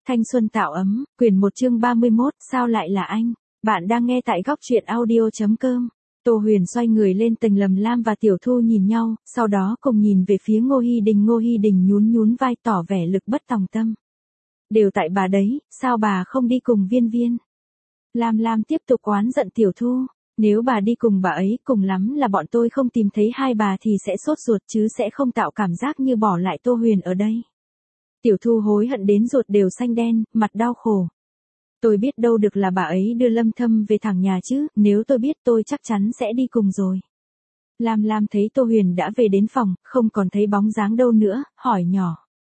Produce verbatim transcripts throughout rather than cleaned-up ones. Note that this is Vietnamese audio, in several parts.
Thanh xuân tạo ấm, quyển một chương ba mươi mốt, sao lại là anh? Bạn đang nghe tại góc truyện audio.com. Tô Huyền xoay người lên tầng Lâm Lam và Tiểu Thu nhìn nhau, sau đó cùng nhìn về phía Ngô Hi Đình. Ngô Hi Đình nhún nhún vai tỏ vẻ lực bất tòng tâm. Đều tại bà đấy, sao bà không đi cùng Viên Viên? Lam Lam tiếp tục oán giận Tiểu Thu. Nếu bà đi cùng bà ấy, cùng lắm là bọn tôi không tìm thấy hai bà thì sẽ sốt ruột chứ sẽ không tạo cảm giác như bỏ lại Tô Huyền ở đây. Tiểu Thu hối hận đến ruột đều xanh đen, mặt đau khổ. Tôi biết đâu được là bà ấy đưa Lâm Thâm về thẳng nhà chứ, nếu tôi biết tôi chắc chắn sẽ đi cùng rồi. Lam Lam thấy Tô Huyền đã về đến phòng, không còn thấy bóng dáng đâu nữa, hỏi nhỏ.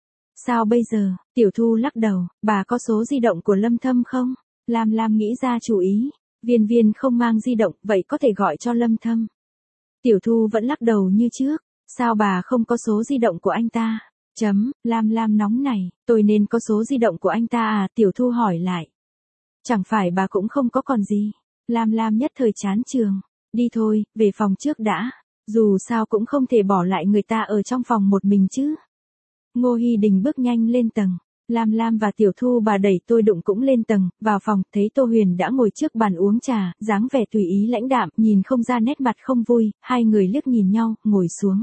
Sao bây giờ? Tiểu Thu lắc đầu, bà có số di động của Lâm Thâm không? Lam Lam nghĩ ra chủ ý, Viên Viên không mang di động, vậy có thể gọi cho Lâm Thâm. Tiểu Thu vẫn lắc đầu như trước, sao bà không có số di động của anh ta? Chấm, Lam Lam nóng này, tôi nên có số di động của anh ta à? Tiểu Thu hỏi lại. Chẳng phải bà cũng không có còn gì. Lam Lam nhất thời chán trường. Đi thôi, về phòng trước đã. Dù sao cũng không thể bỏ lại người ta ở trong phòng một mình chứ. Ngô Hi Đình bước nhanh lên tầng. Lam Lam và Tiểu Thu bà đẩy tôi đụng cũng lên tầng, vào phòng, thấy Tô Huyền đã ngồi trước bàn uống trà, dáng vẻ tùy ý lãnh đạm, nhìn không ra nét mặt không vui, hai người liếc nhìn nhau, ngồi xuống.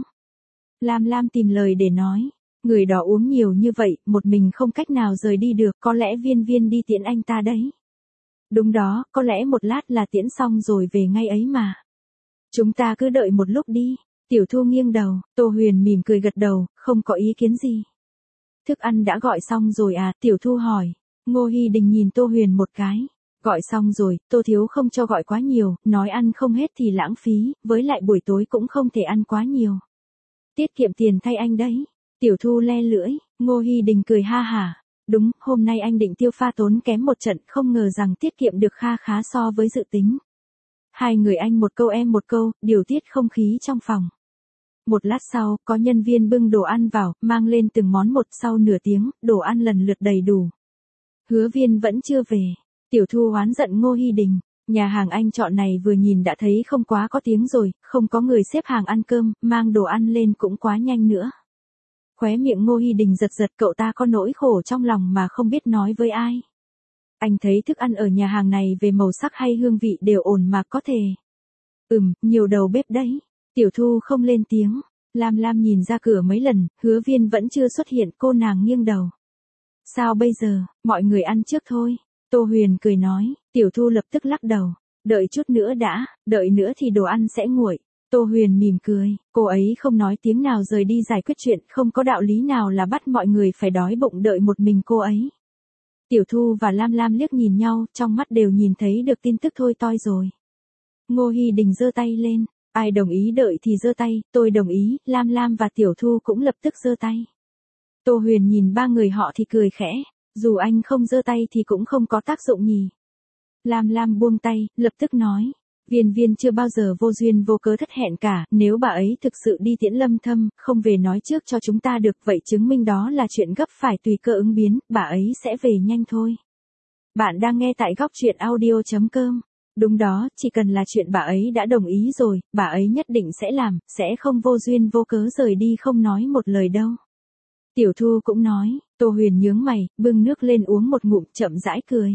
Lam Lam tìm lời để nói. Người đó uống nhiều như vậy, một mình không cách nào rời đi được, có lẽ Viên Viên đi tiễn anh ta đấy. Đúng đó, có lẽ một lát là tiễn xong rồi về ngay ấy mà. Chúng ta cứ đợi một lúc đi. Tiểu Thu nghiêng đầu, Tô Huyền mỉm cười gật đầu, không có ý kiến gì. Thức ăn đã gọi xong rồi à? Tiểu Thu hỏi. Ngô Hi Đình nhìn Tô Huyền một cái. Gọi xong rồi, Tô thiếu không cho gọi quá nhiều, nói ăn không hết thì lãng phí, với lại buổi tối cũng không thể ăn quá nhiều. Tiết kiệm tiền thay anh đấy. Tiểu Thu le lưỡi, Ngô Hi Đình cười ha hả. Đúng, hôm nay anh định tiêu pha tốn kém một trận, không ngờ rằng tiết kiệm được kha khá so với dự tính. Hai người anh một câu em một câu, điều tiết không khí trong phòng. Một lát sau, có nhân viên bưng đồ ăn vào, mang lên từng món một. Sau nửa tiếng, đồ ăn lần lượt đầy đủ. Hứa Viên vẫn chưa về. Tiểu Thu oán giận Ngô Hi Đình. Nhà hàng anh chọn này vừa nhìn đã thấy không quá có tiếng rồi, không có người xếp hàng ăn cơm, mang đồ ăn lên cũng quá nhanh nữa. Khóe miệng Ngô Hi Đình giật giật, cậu ta có nỗi khổ trong lòng mà không biết nói với ai. Anh thấy thức ăn ở nhà hàng này về màu sắc hay hương vị đều ổn mà có thể. Ừm, nhiều đầu bếp đấy. Tiểu Thu không lên tiếng. Lam Lam nhìn ra cửa mấy lần, Hứa Viên vẫn chưa xuất hiện, cô nàng nghiêng đầu. Sao bây giờ, mọi người ăn trước thôi. Tô Huyền cười nói, Tiểu Thu lập tức lắc đầu. Đợi chút nữa đã, đợi nữa thì đồ ăn sẽ nguội. Tô Huyền mỉm cười, cô ấy không nói tiếng nào rời đi giải quyết chuyện, không có đạo lý nào là bắt mọi người phải đói bụng đợi một mình cô ấy. Tiểu Thu và Lam Lam liếc nhìn nhau, trong mắt đều nhìn thấy được tin tức thôi toi rồi. Ngô Hi Đình giơ tay lên, ai đồng ý đợi thì giơ tay, tôi đồng ý. Lam Lam và Tiểu Thu cũng lập tức giơ tay. Tô Huyền nhìn ba người họ thì cười khẽ, dù anh không giơ tay thì cũng không có tác dụng nhỉ. Lam Lam buông tay, lập tức nói. Viên Viên chưa bao giờ vô duyên vô cớ thất hẹn cả, nếu bà ấy thực sự đi tiễn Lâm Thâm, không về nói trước cho chúng ta được, vậy chứng minh đó là chuyện gấp, phải tùy cơ ứng biến, bà ấy sẽ về nhanh thôi. Bạn đang nghe tại góc truyện audio.com. Đúng đó, chỉ cần là chuyện bà ấy đã đồng ý rồi, bà ấy nhất định sẽ làm, sẽ không vô duyên vô cớ rời đi không nói một lời đâu. Tiểu Thu cũng nói. Tô Huyền nhướng mày, bưng nước lên uống một ngụm, chậm rãi cười.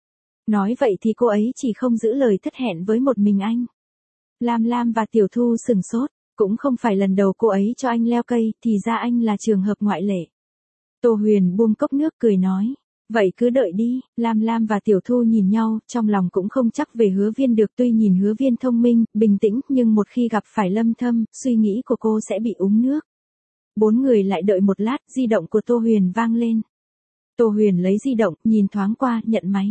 Nói vậy thì cô ấy chỉ không giữ lời thất hẹn với một mình anh. Lam Lam và Tiểu Thu sừng sốt, cũng không phải lần đầu cô ấy cho anh leo cây, thì ra anh là trường hợp ngoại lệ. Tô Huyền buông cốc nước cười nói, vậy cứ đợi đi. Lam Lam và Tiểu Thu nhìn nhau, trong lòng cũng không chắc về Hứa Viên được, tuy nhìn Hứa Viên thông minh, bình tĩnh, nhưng một khi gặp phải Lâm Thâm, suy nghĩ của cô sẽ bị uống nước. Bốn người lại đợi một lát, di động của Tô Huyền vang lên. Tô Huyền lấy di động, nhìn thoáng qua, nhận máy.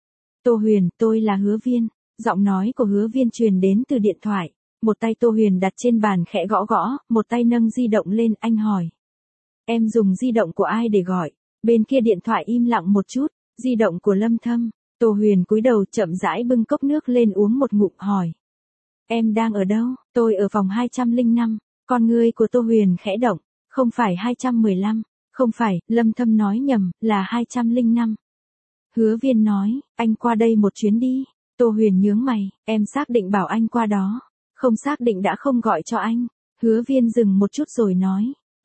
Tô Huyền, tôi là Hứa Viên. Giọng nói của Hứa Viên truyền đến từ điện thoại. Một tay Tô Huyền đặt trên bàn khẽ gõ gõ, một tay nâng di động lên, anh hỏi. Em dùng di động của ai để gọi? Bên kia điện thoại im lặng một chút, di động của Lâm Thâm. Tô Huyền cúi đầu chậm rãi bưng cốc nước lên uống một ngụm hỏi. Em đang ở đâu? Tôi ở phòng hai trăm lẻ năm. Con ngươi của Tô Huyền khẽ động. Không phải hai trăm mười lăm. Không phải, Lâm Thâm nói nhầm, là hai trăm lẻ năm. Hứa Viên nói, anh qua đây một chuyến đi. Tô Huyền nhướng mày, em xác định bảo anh qua đó. Không xác định đã không gọi cho anh. Hứa Viên dừng một chút rồi nói,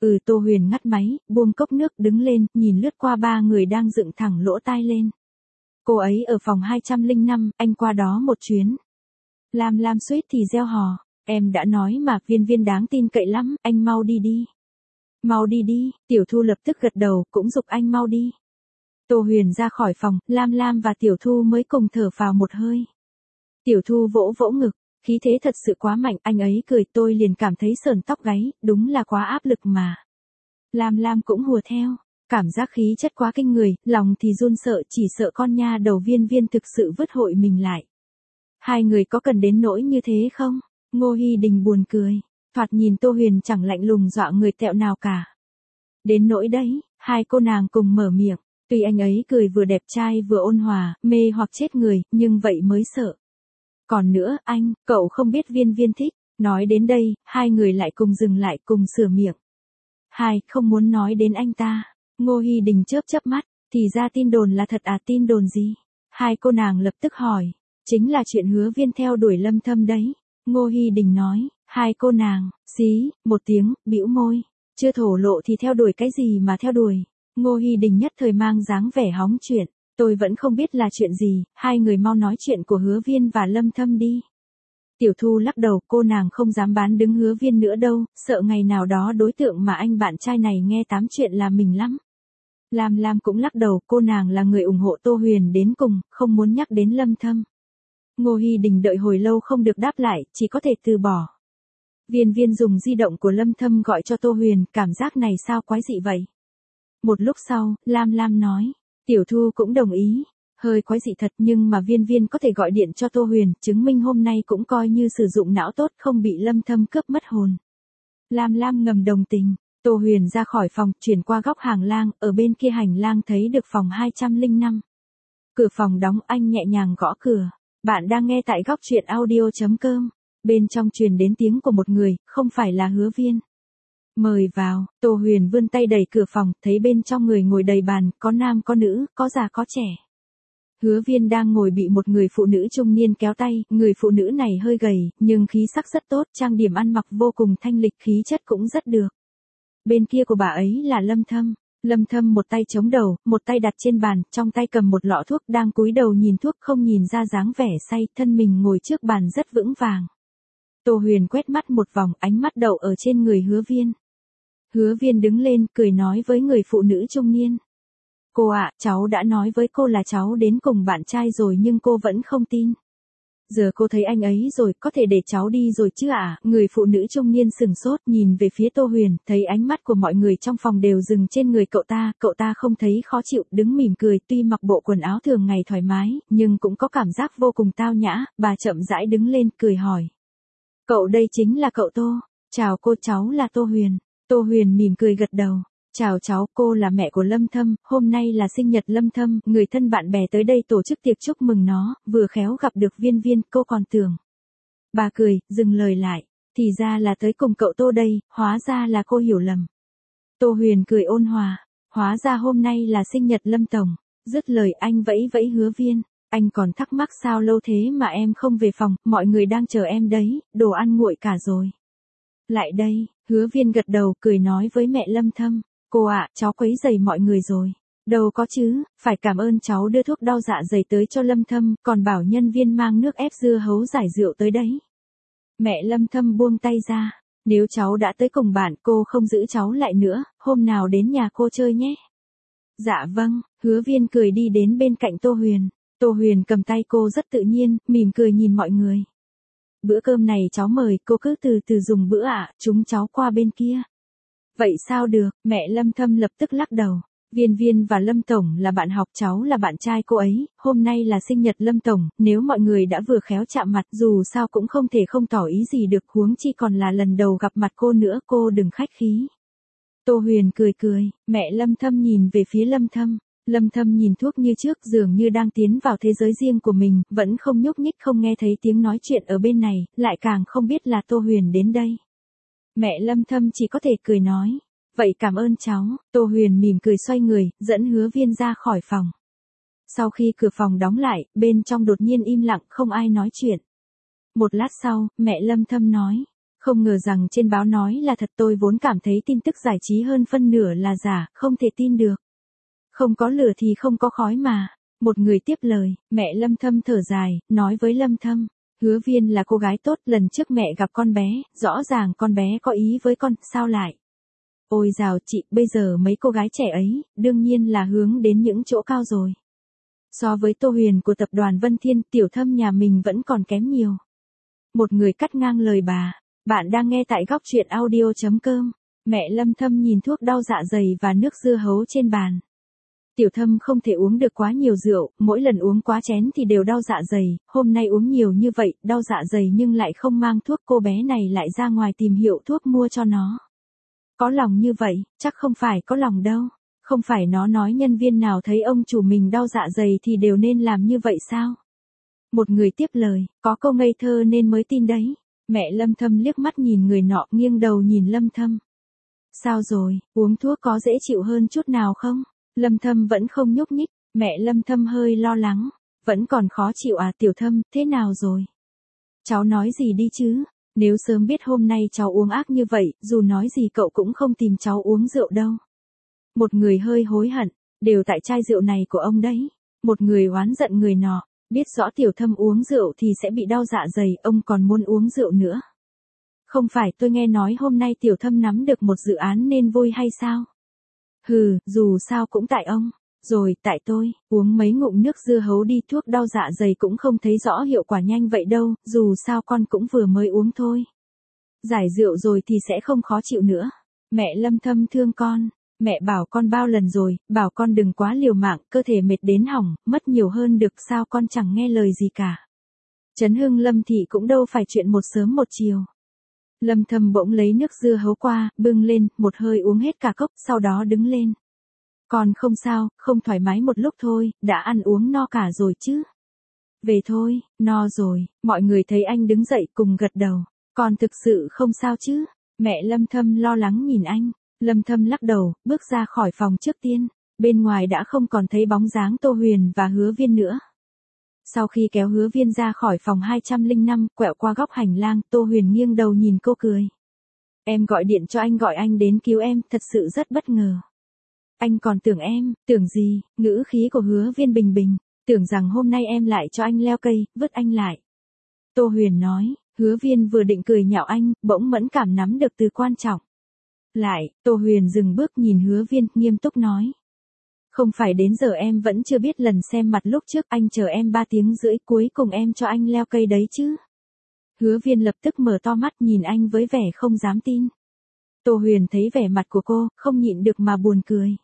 Ừ, Tô Huyền ngắt máy, buông cốc nước đứng lên, nhìn lướt qua ba người đang dựng thẳng lỗ tai lên. Cô ấy ở phòng hai trăm lẻ năm, anh qua đó một chuyến. Lam Lam suýt thì gieo hò, em đã nói mà, Viên Viên đáng tin cậy lắm, anh mau đi đi. Mau đi đi, Tiểu Thu lập tức gật đầu, cũng giục anh mau đi. Tô Huyền ra khỏi phòng, Lam Lam và Tiểu Thu mới cùng thở phào một hơi. Tiểu Thu vỗ vỗ ngực, khí thế thật sự quá mạnh, anh ấy cười, tôi liền cảm thấy sởn tóc gáy, đúng là quá áp lực mà. Lam Lam cũng hùa theo, cảm giác khí chất quá kinh người, lòng thì run sợ, chỉ sợ con nha đầu Viên Viên thực sự vứt hội mình lại. Hai người có cần đến nỗi như thế không? Ngô Hi Đình buồn cười, thoạt nhìn Tô Huyền chẳng lạnh lùng dọa người tẹo nào cả. Đến nỗi đấy, hai cô nàng cùng mở miệng, tuy anh ấy cười vừa đẹp trai vừa ôn hòa, mê hoặc chết người, nhưng vậy mới sợ. Còn nữa, anh, cậu không biết Viên Viên thích, nói đến đây, hai người lại cùng dừng lại cùng sửa miệng. Hai, không muốn nói đến anh ta. Ngô Hi Đình chớp chớp mắt, thì ra tin đồn là thật à, tin đồn gì? Hai cô nàng lập tức hỏi, chính là chuyện Hứa Viên theo đuổi Lâm Thâm đấy. Ngô Hi Đình nói, hai cô nàng, xí, một tiếng, bĩu môi, chưa thổ lộ thì theo đuổi cái gì mà theo đuổi. Ngô Hi Đình nhất thời mang dáng vẻ hóng chuyện, tôi vẫn không biết là chuyện gì, hai người mau nói chuyện của Hứa Viên và Lâm Thâm đi. Tiểu Thu lắc đầu, cô nàng không dám bán đứng Hứa Viên nữa đâu, sợ ngày nào đó đối tượng mà anh bạn trai này nghe tám chuyện là mình lắm. Lam Lam cũng lắc đầu, cô nàng là người ủng hộ Tô Huyền đến cùng, không muốn nhắc đến Lâm Thâm. Ngô Hi Đình đợi hồi lâu không được đáp lại, chỉ có thể từ bỏ. Viên Viên dùng di động của Lâm Thâm gọi cho Tô Huyền, cảm giác này sao quái dị vậy? Một lúc sau, Lam Lam nói, Tiểu Thu cũng đồng ý, hơi quái dị thật nhưng mà Viên Viên có thể gọi điện cho Tô Huyền, chứng minh hôm nay cũng coi như sử dụng não tốt không bị Lâm Thâm cướp mất hồn. Lam Lam ngầm đồng tình, Tô Huyền ra khỏi phòng, chuyển qua góc hàng lang, ở bên kia hành lang thấy được phòng hai trăm lẻ năm. Cửa phòng đóng, anh nhẹ nhàng gõ cửa. Bạn đang nghe tại góc truyện audio chấm com. Bên trong truyền đến tiếng của một người, không phải là Hứa Viên. Mời vào, Tô Huyền vươn tay đẩy cửa phòng, thấy bên trong người ngồi đầy bàn, có nam có nữ, có già có trẻ. Hứa Viên đang ngồi bị một người phụ nữ trung niên kéo tay, người phụ nữ này hơi gầy, nhưng khí sắc rất tốt, trang điểm ăn mặc vô cùng thanh lịch, khí chất cũng rất được. Bên kia của bà ấy là Lâm Thâm. Lâm Thâm một tay chống đầu, một tay đặt trên bàn, trong tay cầm một lọ thuốc, đang cúi đầu nhìn thuốc, không nhìn ra dáng vẻ say, thân mình ngồi trước bàn rất vững vàng. Tô Huyền quét mắt một vòng, ánh mắt đậu ở trên người Hứa Viên. Hứa Viên đứng lên, cười nói với người phụ nữ trung niên. Cô ạ, cháu đã nói với cô là cháu đến cùng bạn trai rồi nhưng cô vẫn không tin. Giờ cô thấy anh ấy rồi, có thể để cháu đi rồi chứ ạ? À? Người phụ nữ trung niên sừng sốt nhìn về phía Tô Huyền, thấy ánh mắt của mọi người trong phòng đều dừng trên người cậu ta, cậu ta không thấy khó chịu, đứng mỉm cười, tuy mặc bộ quần áo thường ngày thoải mái, nhưng cũng có cảm giác vô cùng tao nhã, bà chậm rãi đứng lên, cười hỏi. Cậu đây chính là cậu Tô, chào cô, cháu là Tô Huyền. Tô Huyền mỉm cười gật đầu. Chào cháu, cô là mẹ của Lâm Thâm, hôm nay là sinh nhật Lâm Thâm, người thân bạn bè tới đây tổ chức tiệc chúc mừng nó, vừa khéo gặp được Viên Viên, cô còn tưởng. Bà cười, dừng lời lại, thì ra là tới cùng cậu Tô đây, hóa ra là cô hiểu lầm. Tô Huyền cười ôn hòa, hóa ra hôm nay là sinh nhật Lâm Tổng, dứt lời anh vẫy vẫy Hứa Viên, anh còn thắc mắc sao lâu thế mà em không về phòng, mọi người đang chờ em đấy, đồ ăn nguội cả rồi. Lại đây, Hứa Viên gật đầu, cười nói với mẹ Lâm Thâm. Cô ạ, à, cháu quấy rầy mọi người rồi. Đâu có chứ, phải cảm ơn cháu đưa thuốc đau dạ dày tới cho Lâm Thâm, còn bảo nhân viên mang nước ép dưa hấu giải rượu tới đấy. Mẹ Lâm Thâm buông tay ra, nếu cháu đã tới cùng bạn, cô không giữ cháu lại nữa, hôm nào đến nhà cô chơi nhé. Dạ vâng, Hứa Viên cười đi đến bên cạnh Tô Huyền. Tô Huyền cầm tay cô rất tự nhiên, mỉm cười nhìn mọi người. Bữa cơm này cháu mời, cô cứ từ từ dùng bữa ạ, à, chúng cháu qua bên kia. Vậy sao được, mẹ Lâm Thâm lập tức lắc đầu. Viên Viên và Lâm Tổng là bạn học, cháu là bạn trai cô ấy, hôm nay là sinh nhật Lâm Tổng, nếu mọi người đã vừa khéo chạm mặt dù sao cũng không thể không tỏ ý gì được, huống chi còn là lần đầu gặp mặt cô nữa, cô đừng khách khí. Tô Huyền cười cười, mẹ Lâm Thâm nhìn về phía Lâm Thâm. Lâm Thâm nhìn thuốc như trước, dường như đang tiến vào thế giới riêng của mình, vẫn không nhúc nhích, không nghe thấy tiếng nói chuyện ở bên này, lại càng không biết là Tô Huyền đến đây. Mẹ Lâm Thâm chỉ có thể cười nói, vậy cảm ơn cháu. Tô Huyền mỉm cười xoay người, dẫn Hứa Viên ra khỏi phòng. Sau khi cửa phòng đóng lại, bên trong đột nhiên im lặng, không ai nói chuyện. Một lát sau, mẹ Lâm Thâm nói, Không ngờ rằng trên báo nói là thật, tôi vốn cảm thấy tin tức giải trí hơn phân nửa là giả, không thể tin được. Không có lửa thì không có khói mà. Một người tiếp lời, mẹ Lâm Thâm thở dài, nói với Lâm Thâm, Hứa Viên là cô gái tốt, lần trước mẹ gặp con bé, rõ ràng con bé có ý với con, sao lại? Ôi dào chị, bây giờ mấy cô gái trẻ ấy, đương nhiên là hướng đến những chỗ cao rồi. So với Tô Huyền của tập đoàn Vân Thiên, Tiểu Thâm nhà mình vẫn còn kém nhiều. Một người cắt ngang lời bà, bạn đang nghe tại góc truyện audio.com. Mẹ Lâm Thâm nhìn thuốc đau dạ dày và nước dưa hấu trên bàn. Tiểu Thâm không thể uống được quá nhiều rượu, mỗi lần uống quá chén thì đều đau dạ dày, hôm nay uống nhiều như vậy, đau dạ dày nhưng lại không mang thuốc, cô bé này lại ra ngoài tìm hiệu thuốc mua cho nó. Có lòng như vậy, chắc không phải có lòng đâu. Không phải nó nói nhân viên nào thấy ông chủ mình đau dạ dày thì đều nên làm như vậy sao? Một người tiếp lời, có câu ngây thơ nên mới tin đấy. Mẹ Lâm Thâm liếc mắt nhìn người nọ, nghiêng đầu nhìn Lâm Thâm. Sao rồi, uống thuốc có dễ chịu hơn chút nào không? Lâm Thâm vẫn không nhúc nhích, mẹ Lâm Thâm hơi lo lắng. Vẫn còn khó chịu à Tiểu Thâm, thế nào rồi? Cháu nói gì đi chứ? Nếu sớm biết hôm nay cháu uống ác như vậy, dù nói gì cậu cũng không tìm cháu uống rượu đâu. Một người hơi hối hận, đều tại chai rượu này của ông đấy. Một người oán giận người nọ, biết rõ Tiểu Thâm uống rượu thì sẽ bị đau dạ dày, ông còn muốn uống rượu nữa. Không phải tôi nghe nói hôm nay Tiểu Thâm nắm được một dự án nên vui hay sao? Hừ, dù sao cũng tại ông. Rồi, tại tôi, uống mấy ngụm nước dưa hấu đi, thuốc đau dạ dày cũng không thấy rõ hiệu quả nhanh vậy đâu, dù sao con cũng vừa mới uống thôi. Giải rượu rồi thì sẽ không khó chịu nữa. Mẹ Lâm Thâm thương con. Mẹ bảo con bao lần rồi, bảo con đừng quá liều mạng, cơ thể mệt đến hỏng, mất nhiều hơn được, sao con chẳng nghe lời gì cả. Trấn Hưng Lâm thị cũng đâu phải chuyện một sớm một chiều. Lâm Thâm bỗng lấy nước dưa hấu qua, bưng lên, một hơi uống hết cả cốc, sau đó đứng lên. Con không sao, không thoải mái một lúc thôi, đã ăn uống no cả rồi chứ. Về thôi, no rồi, mọi người thấy anh đứng dậy cùng gật đầu. Con thực sự không sao chứ? Mẹ Lâm Thâm lo lắng nhìn anh. Lâm Thâm lắc đầu, bước ra khỏi phòng trước tiên. Bên ngoài đã không còn thấy bóng dáng Tô Huyền và Hứa Viên nữa. Sau khi kéo Hứa Viên ra khỏi phòng hai trăm lẻ năm, quẹo qua góc hành lang, Tô Huyền nghiêng đầu nhìn cô cười. Em gọi điện cho anh gọi anh đến cứu em, thật sự rất bất ngờ. Anh còn tưởng em, tưởng gì, ngữ khí của Hứa Viên bình bình, tưởng rằng hôm nay em lại cho anh leo cây, vứt anh lại. Tô Huyền nói, Hứa Viên vừa định cười nhạo anh, bỗng mẫn cảm nắm được từ quan trọng. Lại, Tô Huyền dừng bước nhìn Hứa Viên, nghiêm túc nói. Không phải đến giờ em vẫn chưa biết lần xem mặt lúc trước anh chờ em ba tiếng rưỡi cuối cùng em cho anh leo cây đấy chứ. Hứa Viên lập tức mở to mắt nhìn anh với vẻ không dám tin. Tô Huyền thấy vẻ mặt của cô, không nhịn được mà buồn cười.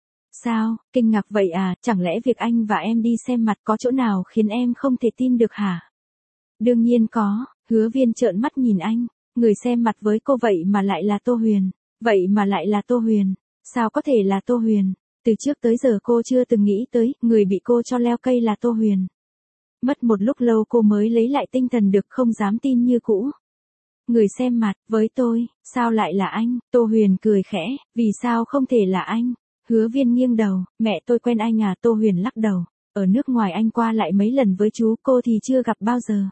Sao, kinh ngạc vậy à, chẳng lẽ việc anh và em đi xem mặt có chỗ nào khiến em không thể tin được hả? Đương nhiên có, Hứa Viên trợn mắt nhìn anh, người xem mặt với cô vậy mà lại là Tô Huyền, vậy mà lại là Tô Huyền, sao có thể là Tô Huyền? Từ trước tới giờ cô chưa từng nghĩ tới, người bị cô cho leo cây là Tô Huyền. Mất một lúc lâu cô mới lấy lại tinh thần được, không dám tin như cũ. Người xem mặt, với tôi, sao lại là anh? Tô Huyền cười khẽ, vì sao không thể là anh? Hứa Viên nghiêng đầu, mẹ tôi quen anh à? Tô Huyền lắc đầu, ở nước ngoài anh qua lại mấy lần với chú, cô thì chưa gặp bao giờ.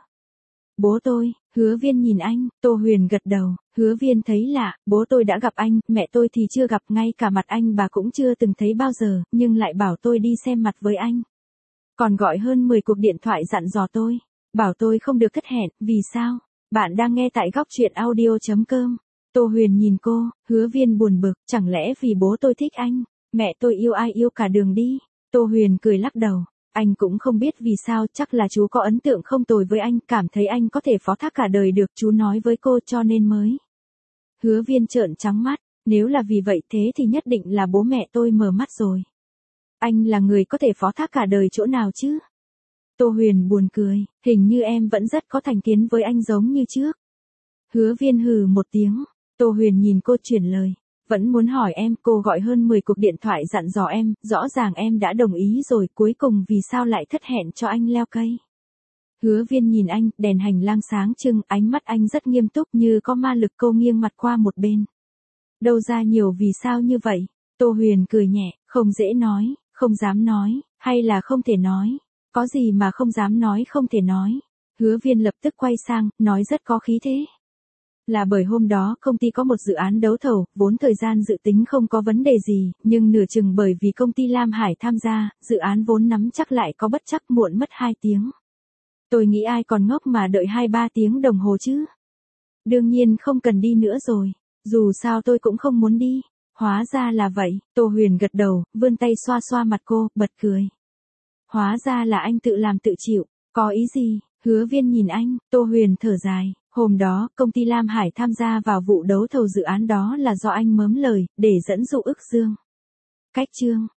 Bố tôi, Hứa Viên nhìn anh, Tô Huyền gật đầu, Hứa Viên thấy lạ, bố tôi đã gặp anh, mẹ tôi thì chưa gặp, ngay cả mặt anh bà cũng chưa từng thấy bao giờ, nhưng lại bảo tôi đi xem mặt với anh. Còn gọi hơn mười cuộc điện thoại dặn dò tôi, bảo tôi không được thất hẹn, vì sao? Bạn đang nghe tại góc truyện audio.com. Tô Huyền nhìn cô, Hứa Viên buồn bực, chẳng lẽ vì bố tôi thích anh, mẹ tôi yêu ai yêu cả đường đi. Tô Huyền cười lắc đầu, anh cũng không biết vì sao, chắc là chú có ấn tượng không tồi với anh, cảm thấy anh có thể phó thác cả đời được, chú nói với cô cho nên mới. Hứa Viên trợn trắng mắt, nếu là vì vậy thế thì nhất định là bố mẹ tôi mở mắt rồi. Anh là người có thể phó thác cả đời chỗ nào chứ? Tô Huyền buồn cười, hình như em vẫn rất có thành kiến với anh giống như trước. Hứa Viên hừ một tiếng, Tô Huyền nhìn cô chuyển lời, vẫn muốn hỏi em, cô gọi hơn mười cuộc điện thoại dặn dò em, rõ ràng em đã đồng ý rồi, cuối cùng vì sao lại thất hẹn cho anh leo cây? Hứa Viên nhìn anh, đèn hành lang sáng trưng, ánh mắt anh rất nghiêm túc như có ma lực, cô nghiêng mặt qua một bên. Đâu ra nhiều vì sao như vậy? Tô Huyền cười nhẹ, không dễ nói, không dám nói, hay là không thể nói? Có gì mà không dám nói không thể nói? Hứa Viên lập tức quay sang, nói rất có khí thế. Là bởi hôm đó công ty có một dự án đấu thầu, vốn thời gian dự tính không có vấn đề gì, nhưng nửa chừng bởi vì công ty Lam Hải tham gia, dự án vốn nắm chắc lại có bất trắc muộn mất hai tiếng. Tôi nghĩ ai còn ngốc mà đợi hai ba tiếng đồng hồ chứ. Đương nhiên không cần đi nữa rồi, dù sao tôi cũng không muốn đi. Hóa ra là vậy, Tô Huyền gật đầu, vươn tay xoa xoa mặt cô, bật cười. Hóa ra là anh tự làm tự chịu, có ý gì? Hứa Viên nhìn anh, Tô Huyền thở dài, hôm đó, công ty Lam Hải tham gia vào vụ đấu thầu dự án đó là do anh mớm lời, để dẫn dụ Ức Dương. Cách chương